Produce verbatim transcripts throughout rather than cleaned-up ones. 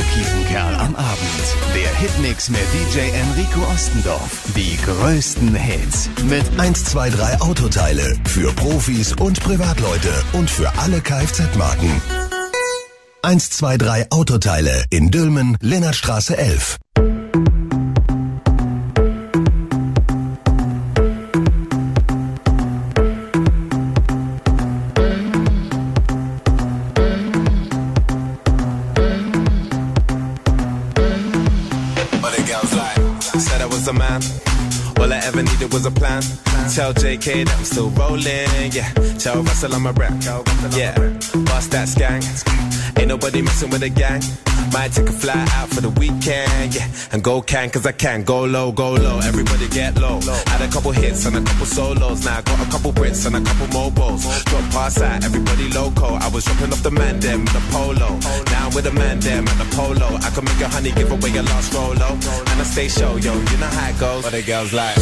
Kiefenkerl am Abend. Der Hitmix mit D J Enrico Ostendorf. Die größten Hits mit eins zwei drei Autoteile für Profis und Privatleute und für alle Kfz-Marken. eins zwei drei Autoteile in Dülmen, Lennartstraße elf. A man. All I ever needed was a plan. Tell J K that I'm still rolling, yeah. Tell Russell I'm a rap, yeah. Bust that skank. Ain't nobody messing with a gang. Might take a fly out for the weekend, yeah. And go can, cause I can. Go low, go low, everybody get low. Had a couple hits and a couple solos. Now I got a couple Brits and a couple mobiles. Drop past out, everybody loco. I was dropping off the man them in the polo. Now I'm with the man them at the polo. I can make a honey give away your last rolo. And I stay show, yo, you know how it goes. What the girls like.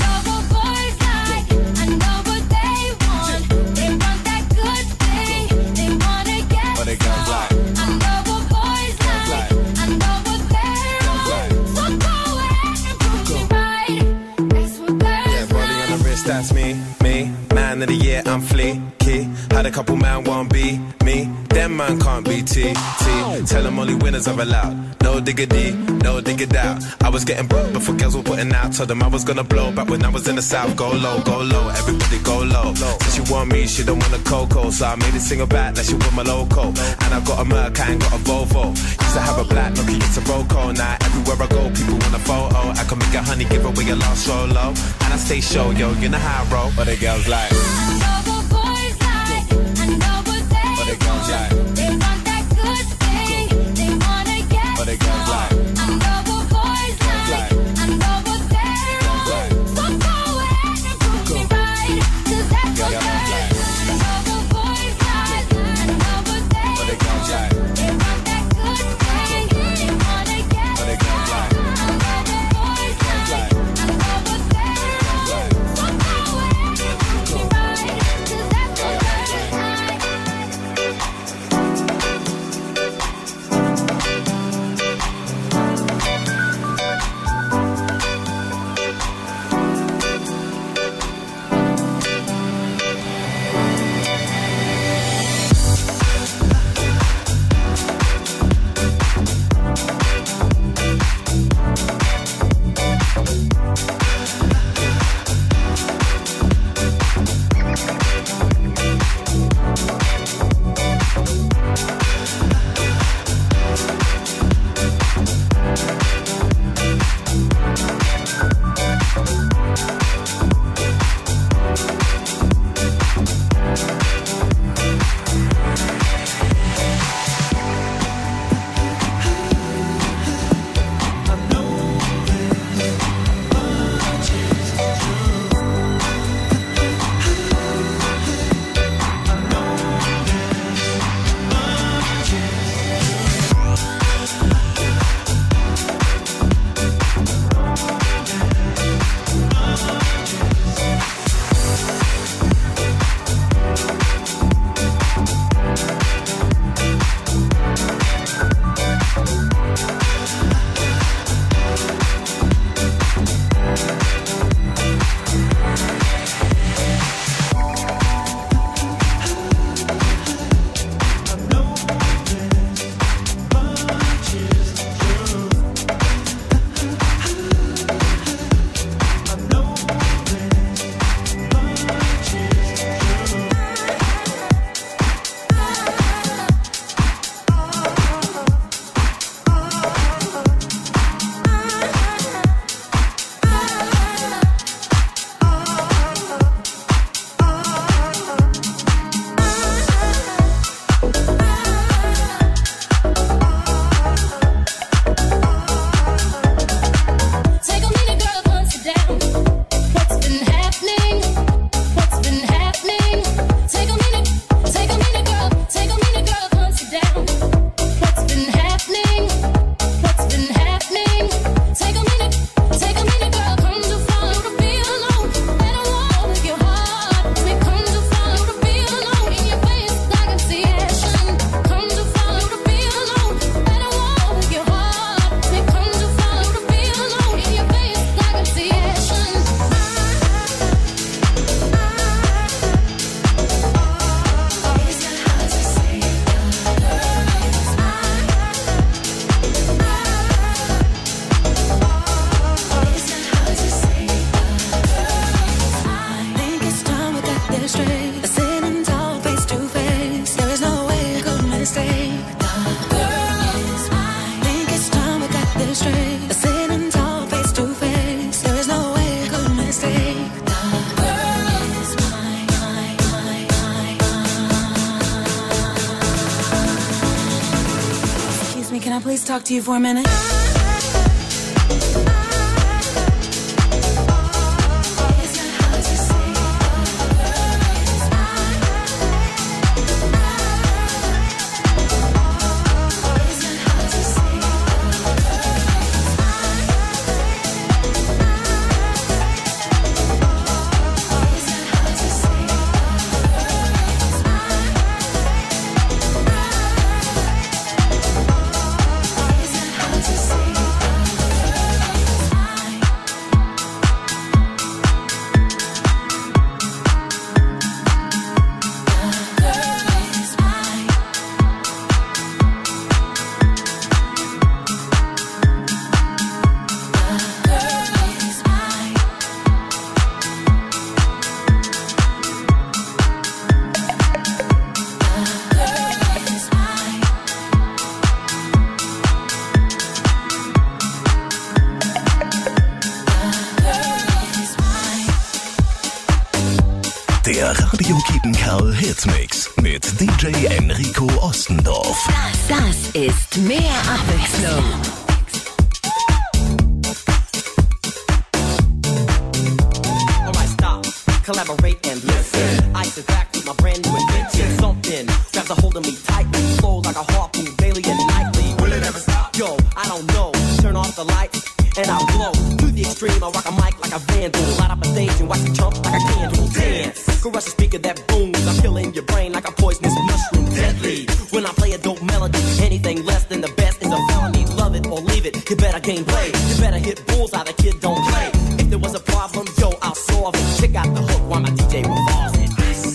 That's me, me, man of the year, I'm fleeky. Had a couple man won't be me, them man can't be T, T. Tell them only winners are allowed, no diggity, no diggity out. I was getting broke before girls were putting out. Told them I was gonna blow back when I was in the south. Go low, go low, everybody go low. Said she want me, she don't want a cocoa. So I made it single back like she want my loco. And I got a Merc, I ain't got a Volvo. Used to have a black Nokia, it's a Roco. Now everywhere I go, people want a photo. I can make a honey, give away your last solo. And I stay show, yo, you know how I roll. What the girls like? I know what boys like, I know what they what the girls like? They want that good thing, they wanna get what the girls like? I know what boys like, I know what they want. So go ahead and prove me right, cause that's what they like. I know what boys like, I know what they what the girls like? They want that good thing, they wanna get what the girls like? I know what boys like, I know what they want. So go ahead and prove me right, cause that's what they like. it straight. Sitting tall, face to face. There is no way I could mistake. The girl is mine, mine, mine, mine, mine. Excuse me, can I please talk to you for a minute? Der Radio Kiepenkerl Hitmix mit D J Enrico Ostendorf. Das, das ist mehr Abwechslung. Alright, stop, collaborate and listen. I sit back with my brand new invention. Something grabs a hold of me tightly, flows like a harpoon daily and nightly. Will it ever stop? Yo, I don't know. Turn off the lights and I'll glow to the extreme. I rock a mic like a vandal, light up a stage and watch it jump like a candle. Dance, caress the speaker that booms. I'm killing your brain like a poisonous mushroom, deadly. When I play a dope melody, anything less than the best is a felony. Love it or leave it, you better gain play. You better hit bullseye, the kid don't play. If there was a problem, yo, I'll solve it. Check out the hook while my D J revolves it.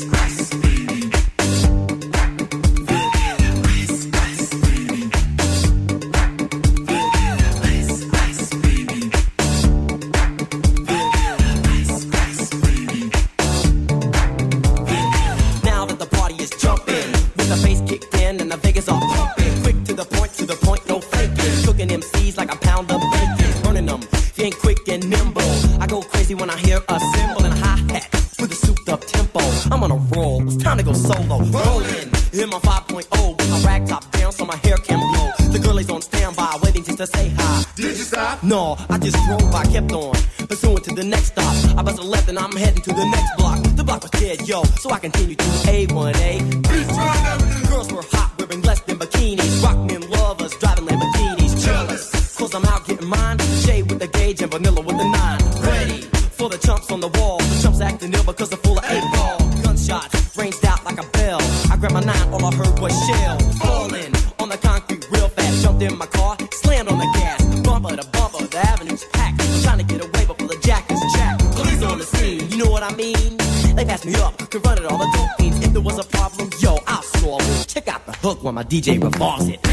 When I hear a cymbal and a hi-hat with a souped-up tempo, I'm on a roll. It's time to go solo. Rollin' in my five point oh with my rag top down so my hair can blow. The girlie's on standby, waiting just to say hi. Did you stop? No, I just drove by, kept on pursuing to the next stop. I bust a left and I'm heading to the next block. The block was dead, yo, so I continued to A one A. Girls were hot, wearing less than bikinis. Rock men lovers, driving Lamborghinis. Jealous, cause I'm out getting mine. Shade with the gauge and vanilla with the nine. Ready for the chumps on the wall. The chumps acting ill because they're full of eight ball. Gunshots ranged out like a bell. I grabbed my nine, all I heard was shell. Falling on the concrete real fast. Jumped in my car, slammed on the gas. Bumper to bumper, the avenue's packed. I'm trying to get away before the jack is jacked. Police on the scene, you know what I mean? They passed me up, could run it all the dope fiends. If there was a problem, yo, I'll solve it. Check out the hook while my D J revolves it.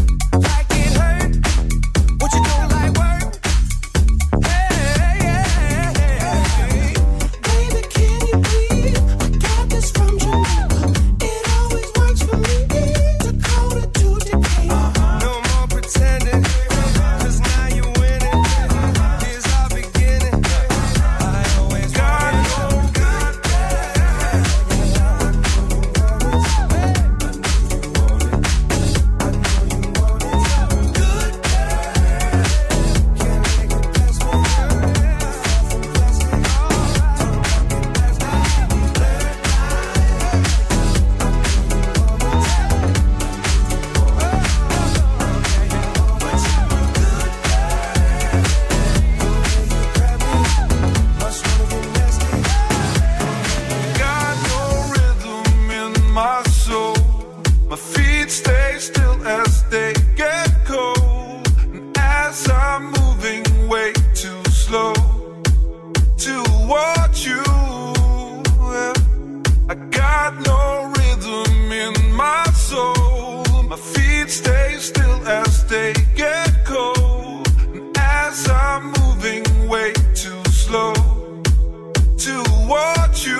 What you doing like work? Hey, hey, hey. slow to watch you.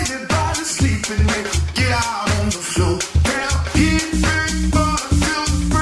Get out on the floor. Now, hit me, but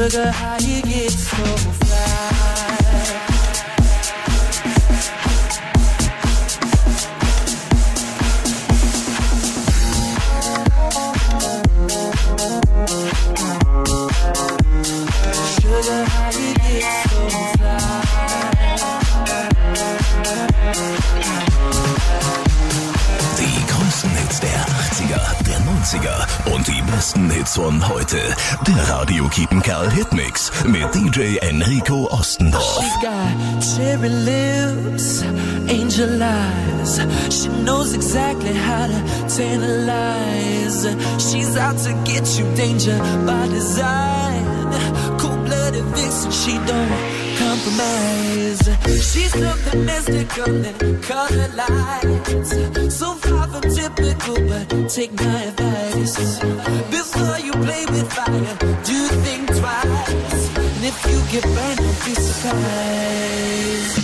Sugar, how you get so fly? Sugar, how you get so fly? Die größten Hits der achtziger, der neunziger und die besten Hits von heute. Der Radio Kiepenkerl Hitmix mit D J Enrico Ostendorf. She's got cherry lips, angel eyes. She knows exactly how to tantalize. She's out to get you, danger by design. Cold-blooded vixen, she don't compromise. She's something mystical and color lights. So far from typical, but take my advice. Before you play with fire, do think twice. And if you get burned, don't be surprised.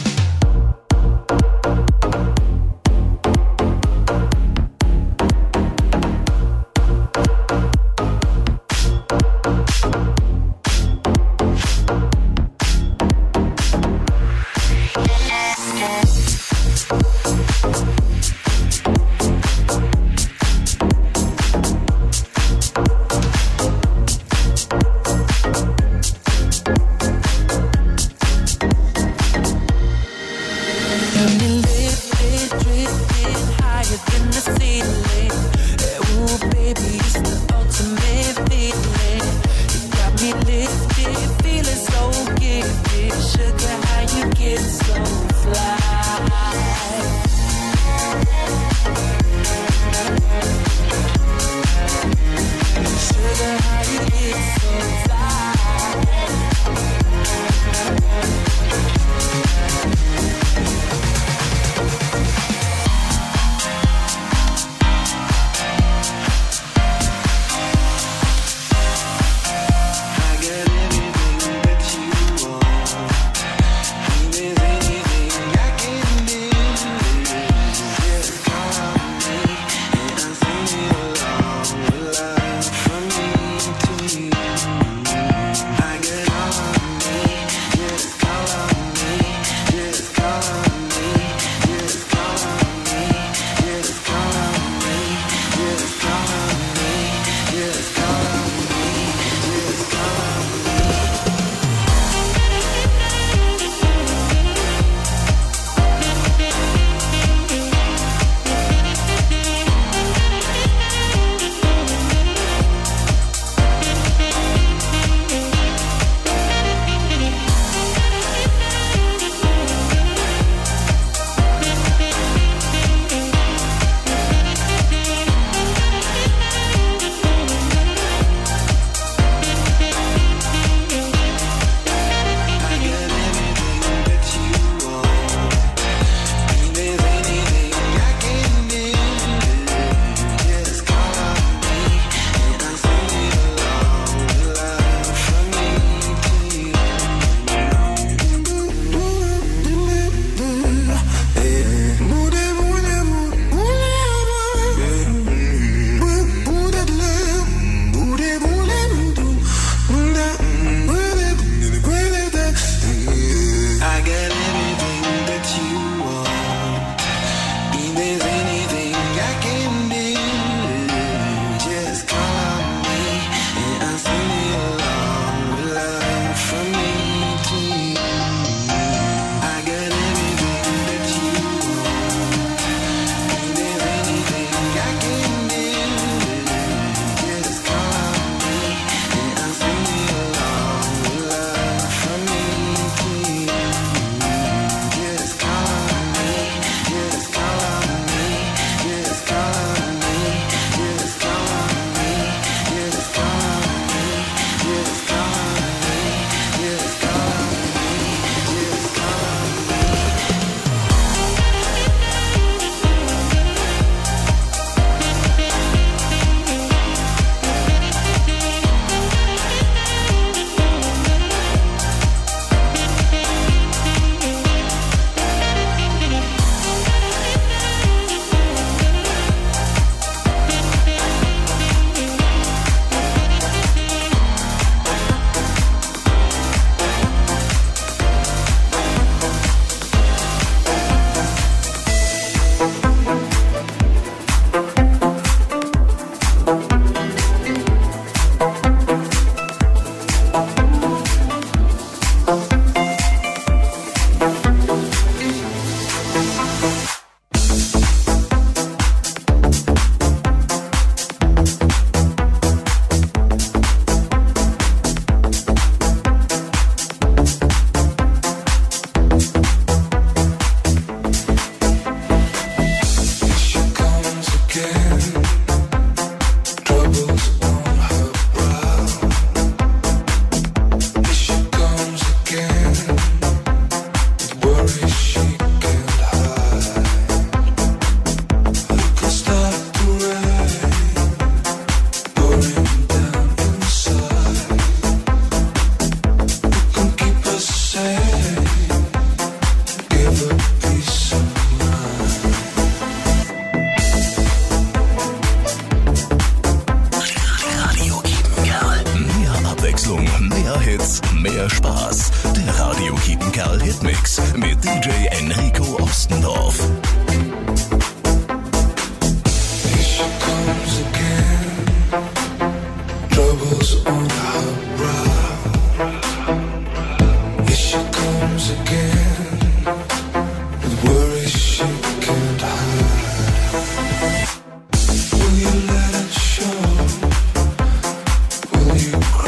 Kerl Hitmix mit D J Enrico Ostendorf.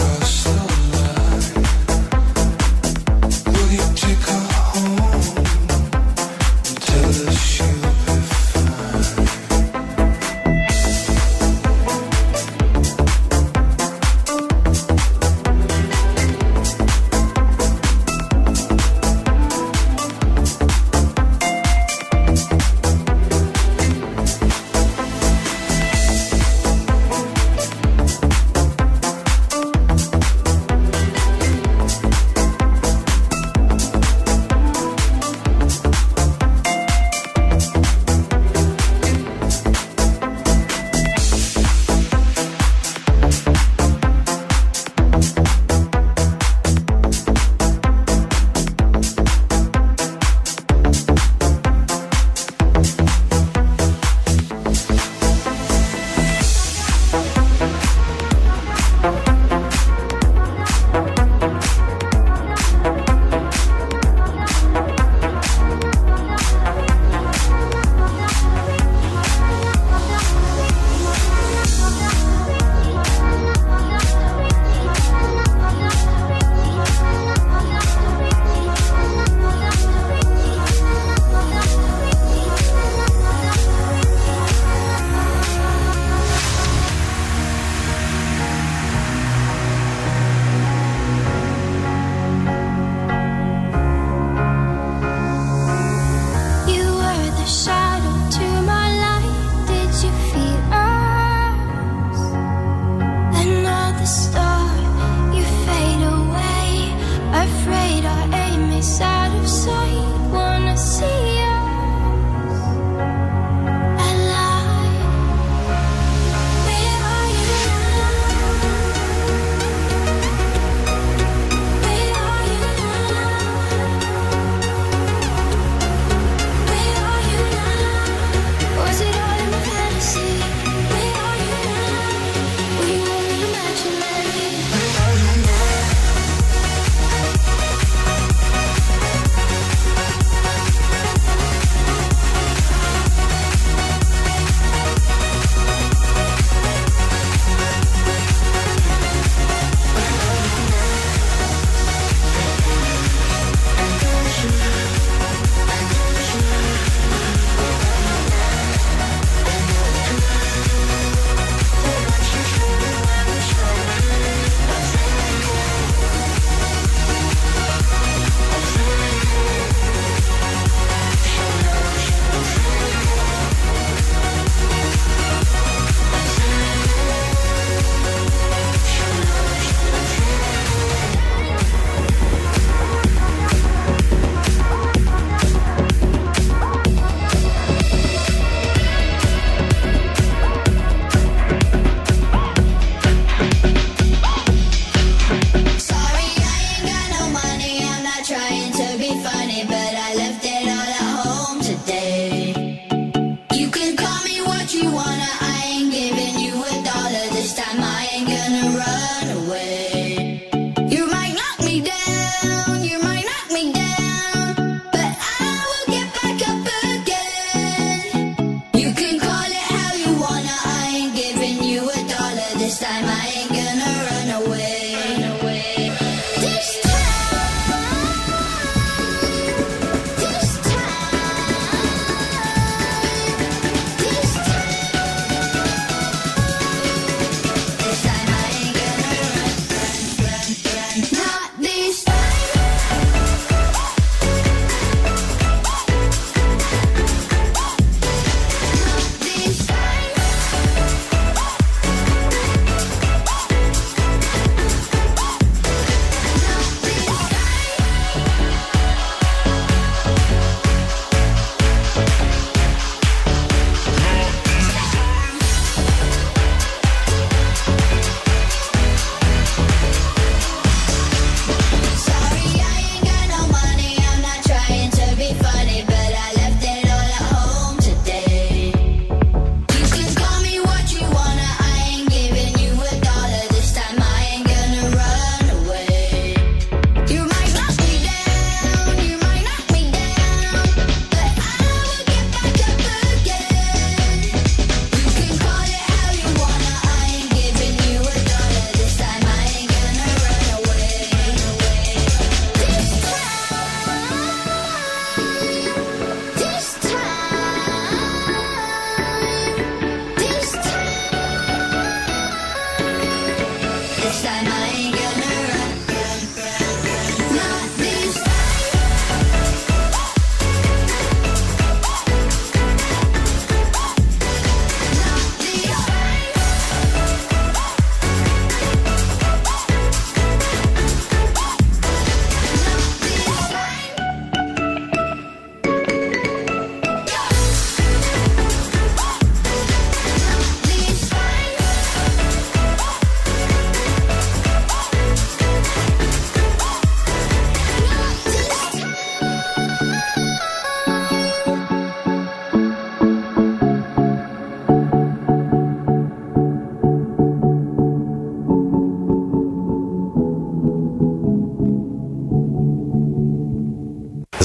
Take her home.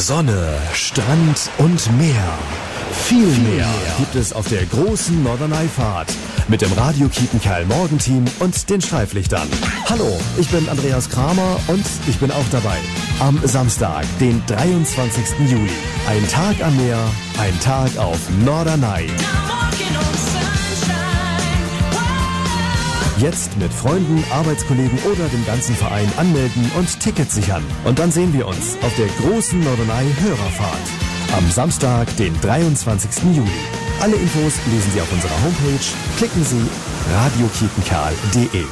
Sonne, Strand und Meer. Viel mehr gibt es auf der großen Norderney-Fahrt mit dem Radio Kiepenkerl Morgenteam und den Streiflichtern. Hallo, ich bin Andreas Kramer und ich bin auch dabei. Am Samstag, den dreiundzwanzigsten Juli. Ein Tag am Meer, ein Tag auf Norderney. Jetzt mit Freunden, Arbeitskollegen oder dem ganzen Verein anmelden und Tickets sichern. Und dann sehen wir uns auf der großen Norderney-Hörerfahrt. Am Samstag, den dreiundzwanzigsten Juli. Alle Infos lesen Sie auf unserer Homepage. Klicken Sie radio kiepenkerl punkt de.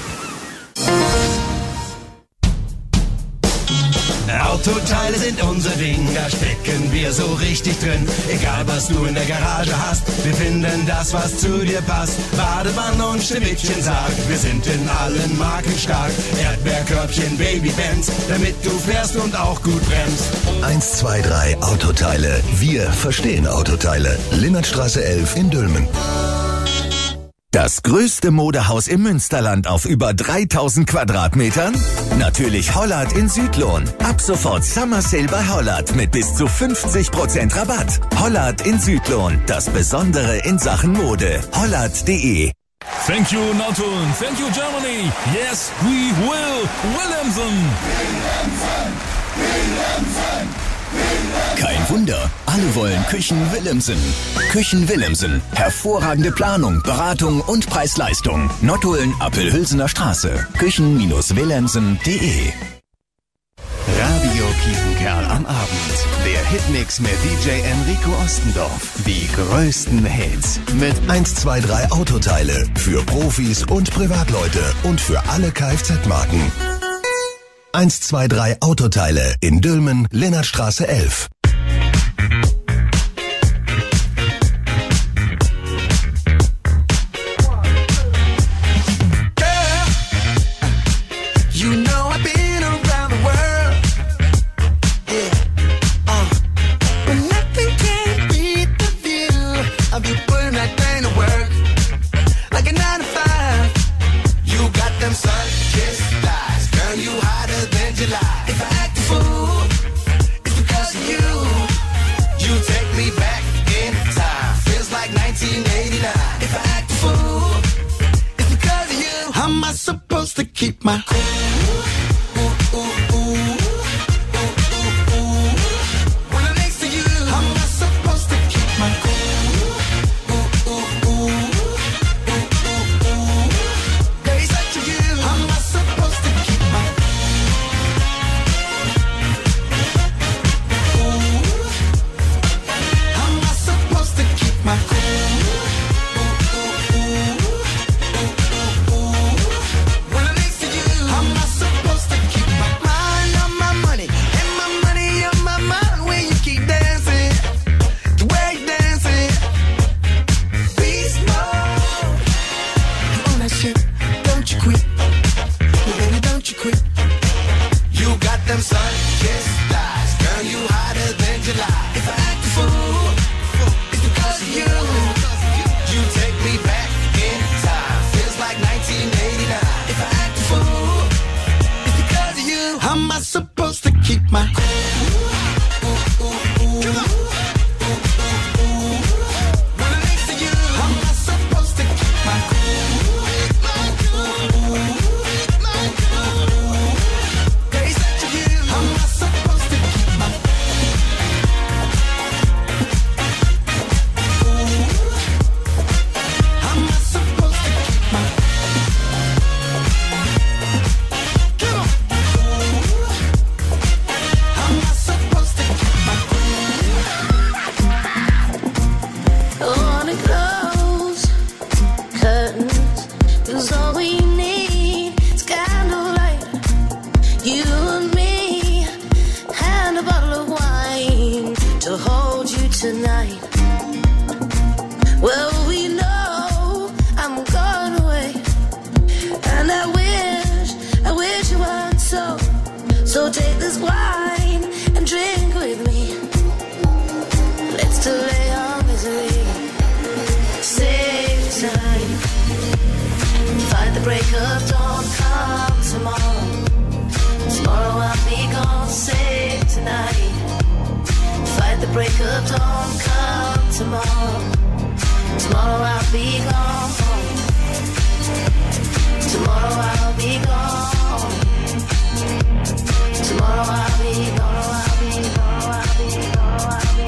Autoteile sind unser Ding, da stecken wir so richtig drin. Egal was du in der Garage hast, wir finden das, was zu dir passt. Badewanne und Schneewittchen sagt, wir sind in allen Marken stark. Erdbeerkörbchen, Babybands, damit du fährst und auch gut bremst. eins zwei drei Autoteile. Wir verstehen Autoteile. Linnertstraße elf in Dülmen. Das größte Modehaus im Münsterland auf über dreitausend Quadratmetern? Natürlich Hollard in Südlohn. Ab sofort Summer Sale bei Hollard mit bis zu fünfzig Prozent Rabatt. Hollard in Südlohn, das Besondere in Sachen Mode. Hollard punkt de. Thank you, Norton. Thank you, Germany. Yes, we will. Williamson. Williamson. Williamson. Kein Wunder, alle wollen Küchen Willemsen. Küchen Willemsen. Hervorragende Planung, Beratung und Preis-Leistung. Nottuln, Appelhülsener Straße. Küchen Willemsen punkt de. Radio Kiepenkerl am Abend. Der Hitmix mit D J Enrico Ostendorf. Die größten Hits mit eins zwei drei Autoteile. Für Profis und Privatleute und für alle Kfz-Marken. eins zwei drei Autoteile in Dülmen, Linnertstraße elf. Keep my cool. Ooh, ooh, ooh, ooh. When I'm next to you, I'm not supposed to keep my cool. Ooh, ooh, ooh, ooh, ooh. Days after you, I'm not supposed to keep my ooh. I'm not supposed to keep my cool. Tomorrow I'll be gone, save tonight. the break of dawn. Come tomorrow, tomorrow I'll be gone. Tomorrow I'll be gone. Tomorrow I'll be gone. I'll be gone. I'll be gone. I'll be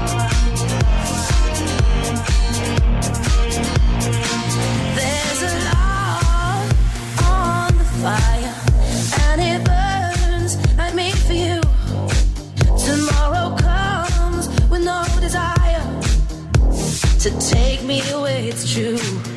gone. There's a log on the fire, and it burns like me for you. Tomorrow comes with no desire to take me away. It's true.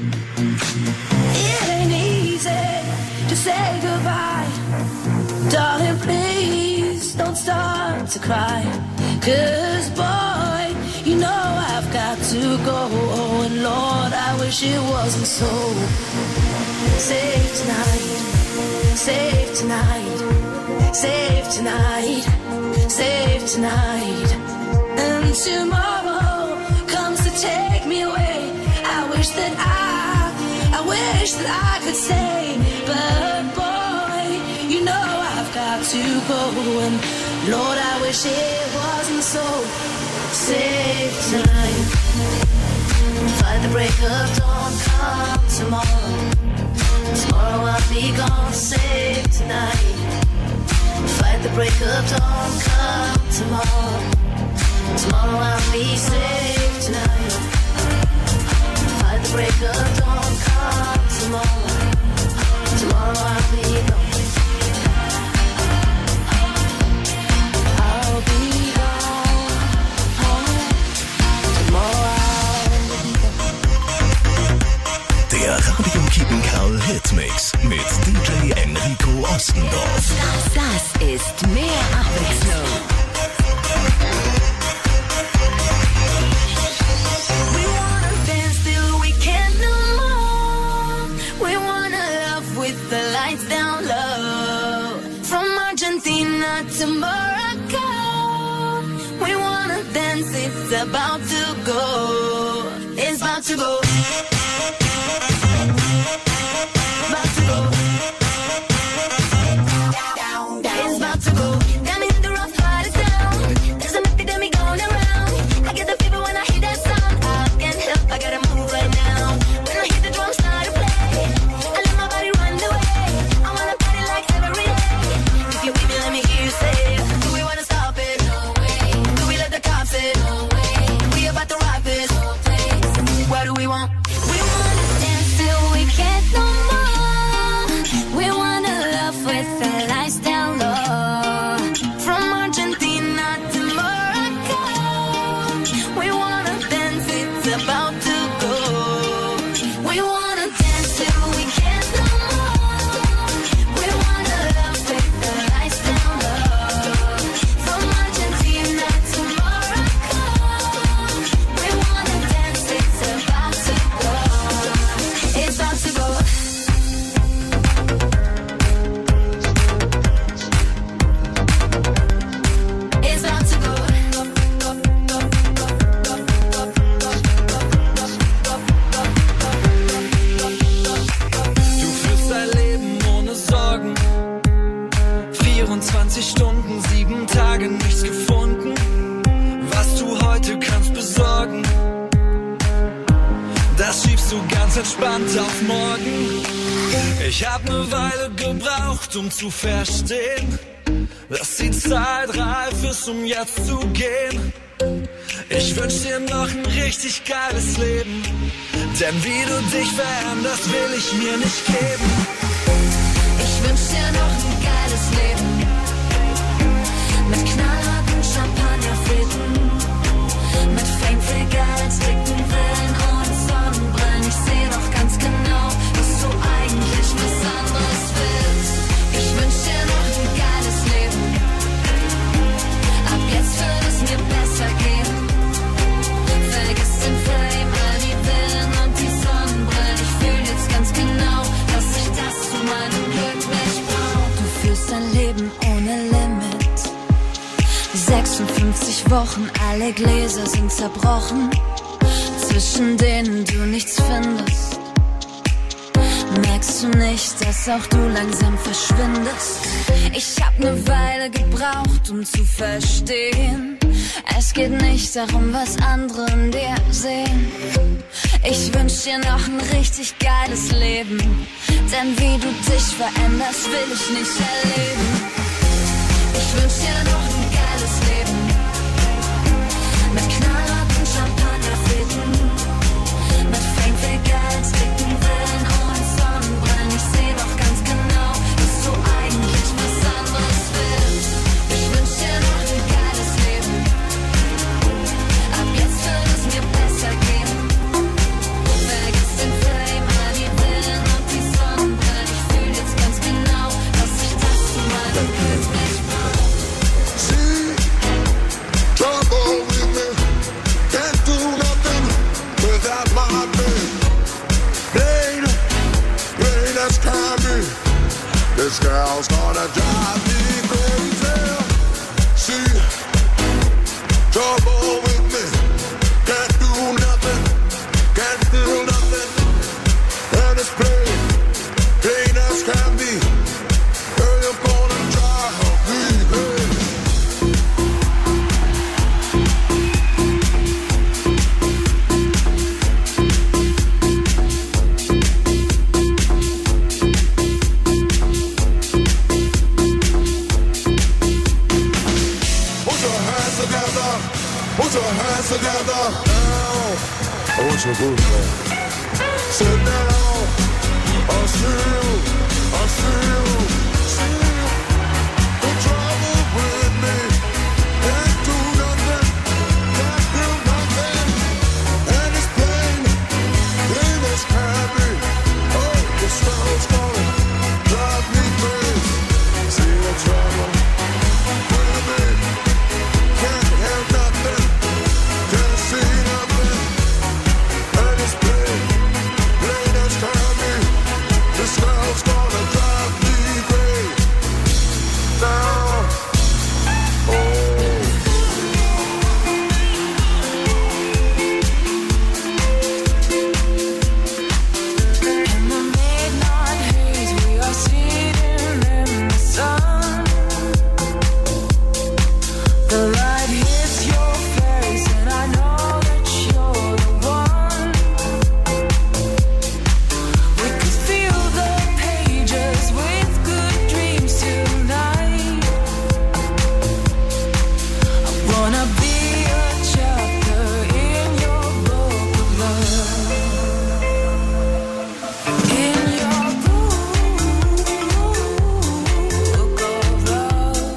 It ain't easy to say goodbye. Darling, please don't start to cry. 'Cause boy, you know I've got to go. And Lord, I wish it wasn't so. Save tonight, save tonight, save tonight, save tonight. And tomorrow comes to take me away. I wish that I, I wish that I could stay. But boy, you know I've got to go. And Lord, I wish it wasn't so. Save tonight, fight the break of dawn. Come tomorrow, tomorrow I'll be gone. Save tonight, fight the break of dawn. Come tomorrow, tomorrow I'll be saved tonight. Fight the break of dawn. Come tomorrow, tomorrow I'll be gone. I'll be gone. Tomorrow I'll be gone. Der Radio Kiepenkerl Hitmix mit D J Enrico Ostendorf. Das ist mehr Abwechslung. We wanna dance till we can't no more. We wanna love with the lights down low. From Argentina to Morocco. We wanna dance, it's about to go. It's about to go. About to go. It's about to go. Down in the rough, party down. There's an epidemic going around. I get the fever when I hear that sound. I can't help, I gotta move right now. When I hear the drums start to play, I let my body run away. I wanna party like every day. If you're with me, let me hear you say, do we wanna stop it? No way. Do we let the cops in? No way. We about to rock this. No place. What do we want? We wanna dance till we can't no more. We wanna love with the lights down low. From Argentina to Morocco. We wanna dance, it's about to go. We wanna dance till we can't no more. We wanna love with the lights down low. From Argentina to Morocco. We wanna dance, it's about to go. It's about to go. It's about to go. Du führst dein Leben ohne Sorgen. vierundzwanzig Stunden, sieben Tage, nichts gefunden. Was du heute kannst besorgen, das schiebst du ganz entspannt auf morgen. Ich hab ne Weile gebraucht, um zu verstehen, dass die Zeit reif ist, um jetzt zu gehen. Ich wünsch dir noch ein richtig geiles Leben, denn wie du dich veränderst, will ich mir nicht geben. Ich wünsch dir noch ein geiles Leben. Mit knallharten Champagnerfritten. Mit Fame für Geld, dicken Villen und Sonnenbrillen. Ich seh doch ganz genau, dass du eigentlich was anderes willst. Ich wünsch dir noch ein geiles Leben. Ab jetzt wird es mir besser gehen. Vergiss den Fame, all die Villen und die Sonnenbrillen. Ich fühl jetzt ganz genau, dass ich das zu meinem Glück nicht brauch. Du führst dein Leben ohne Limit. sechsundfünfzig Wochen, alle Gläser sind zerbrochen, zwischen denen du nichts findest. Merkst du nicht, dass auch du langsam verschwindest? Ich hab ne Weile gebraucht, um zu verstehen, Es geht nicht darum, was andere in dir sehen. Ich wünsch dir noch ein richtig geiles Leben. Denn wie du dich veränderst, will ich nicht erleben. Ich wünsch dir noch ein geiles Leben. Mit knallharten Champagnerfitten. Mit Fängfigals, dicken Villen und Sonnenbrillen. Ich seh doch ganz genau, dass du eigentlich was anderes willst. Ich wünsch dir noch ein geiles Leben. Ab jetzt wird es mir besser gehen. Vergiss den Fame, all die Villen und die Sonnenbrillen. Ich fühl jetzt ganz genau, dass ich das zu meinem Glück nicht mach. See, trouble with me. Can't do nothing without my babe. Rain, rain has come me. This girl's gonna drive me crazy. See, trouble with me. Can't do nothing, can't feel nothing. And it's plain, plain as can be. Girl, you're gonna drive me crazy. Put your hands together. Put your hands together. Now, I want you to move now. Sit down. I'll see you. I'll see you. See you. The trouble with me. Can't do nothing. Can't do nothing. And it's plain. Plain as can be. Oh, the sound's gonna drive me crazy. See the trouble with me. Can't hear nothing. Can't see nothing. And it's plain. Plain as can be. The sound's gonna drive me crazy. Now, oh. In the midnight haze, we are sitting in the sun. The light hits your face, and I know that you're the one. We could fill the pages with good dreams tonight. I wanna be a chapter in your book of love. In your book of love.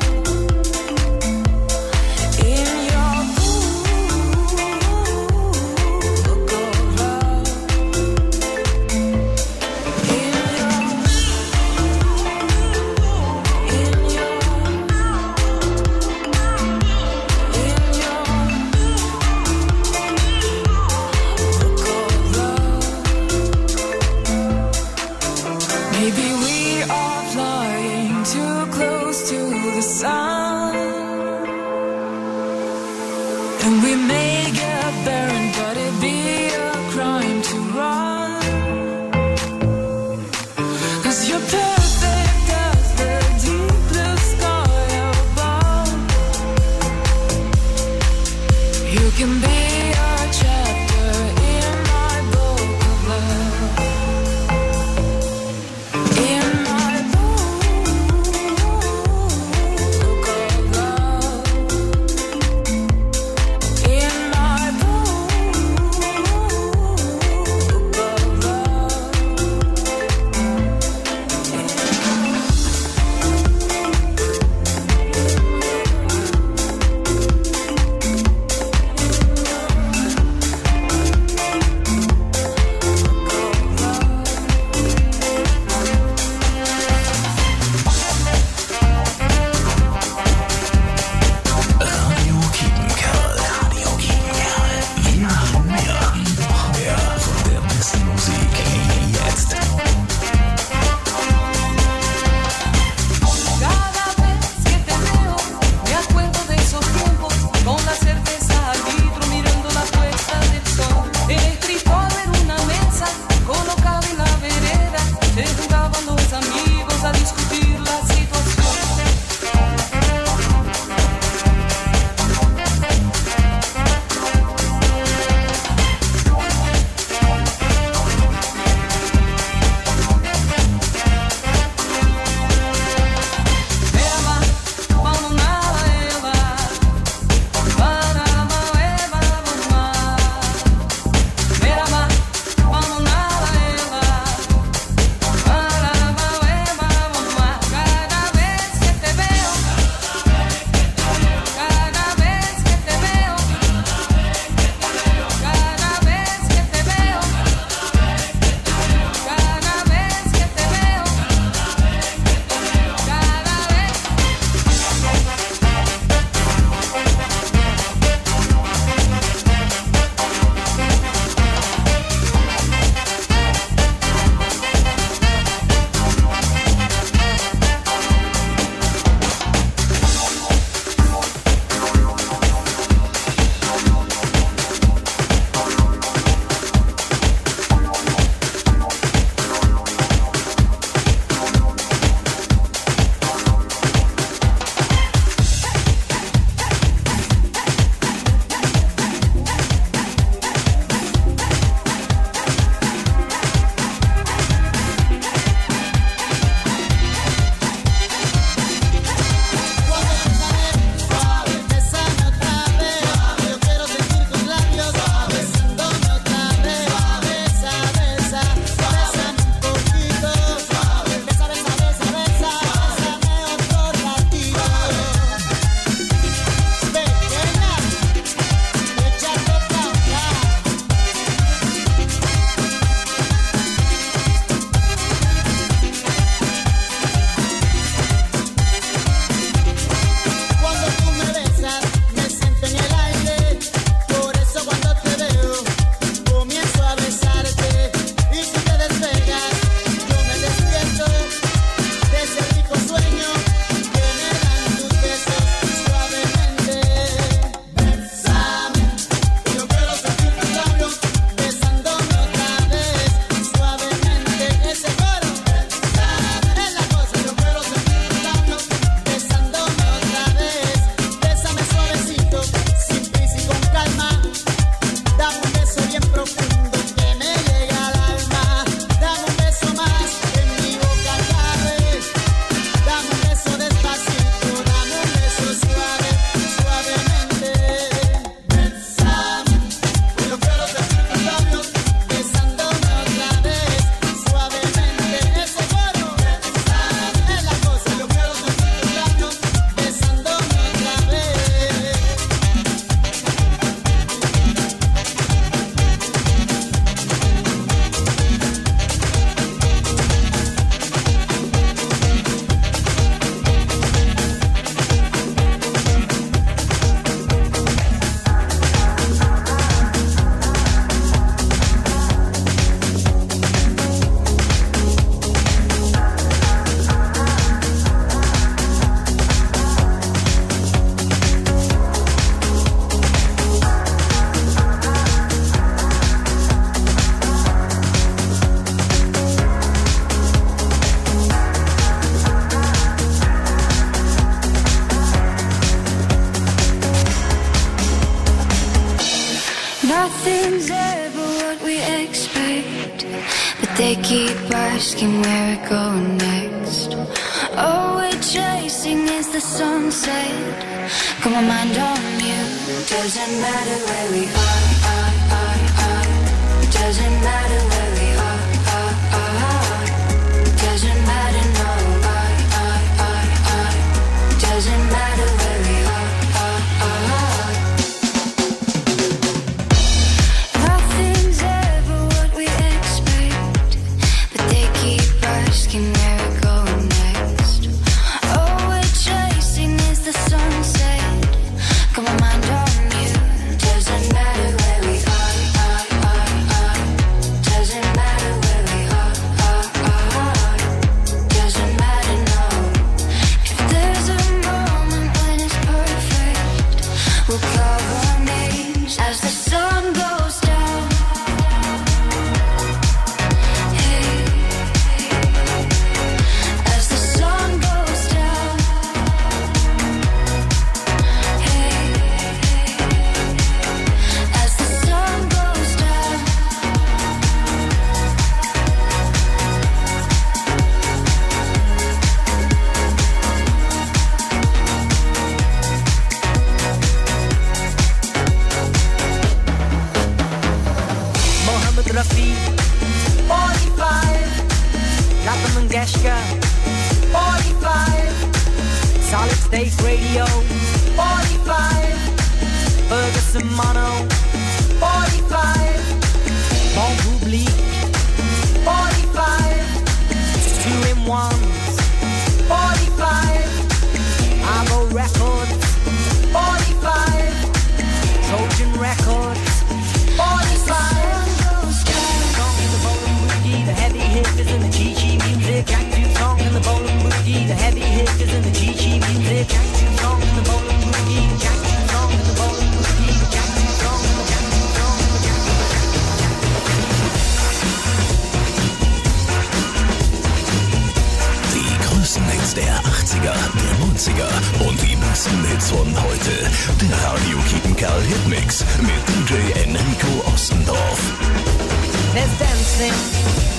In your book of love. In Maybe we are flying too close to the sun, and we may get burned, but it'd be a crime to run. 'Cause you're perfect as the deep blue sky above. You can be a chapter in my book of love. In my book keep asking where we're going next. All we're chasing is the sunset. Got my mind on you. Doesn't matter where we are, are, are, are. Doesn't matter where we are, are, are. Doesn't matter, no, are, are, are, are. Doesn't matter where we are, are, are. Nothing's ever what we expect, but they keep asking where we're going next. All we're chasing is the sunset. Got my mind on you. Doesn't matter where we are, are, are, are. Doesn't matter where we are, are, are. Doesn't matter, no. If there's a moment when it's perfect, we'll carve our names as the sun goes down. Hey, as the sun goes down. Hey, as the sun goes down. Mohammed Rafi, forty-five. Lata Mangeshkar, forty-five. Solid State Radio, forty-five. Ferguson Mono, forty-five. Bon Public, forty-five. Two in ones, forty-five. Avo Records, forty-five. Trojan Records, forty-five. Song in the bowling boogie, the heavy hitters and the chi-chi music. Jack two song in the bowling boogie, the heavy hitters and the chi-chi music. Jack two song in the bowling boogie, Jack two song in the bowling boogie, Jack two song in the Jack two song in the Jack two Die größten Hits der achtziger, der neunziger und die besten Hits von heute. Der Radio Kiepenkerl Hitmix mit D J Enrico Ostendorf. There's dancing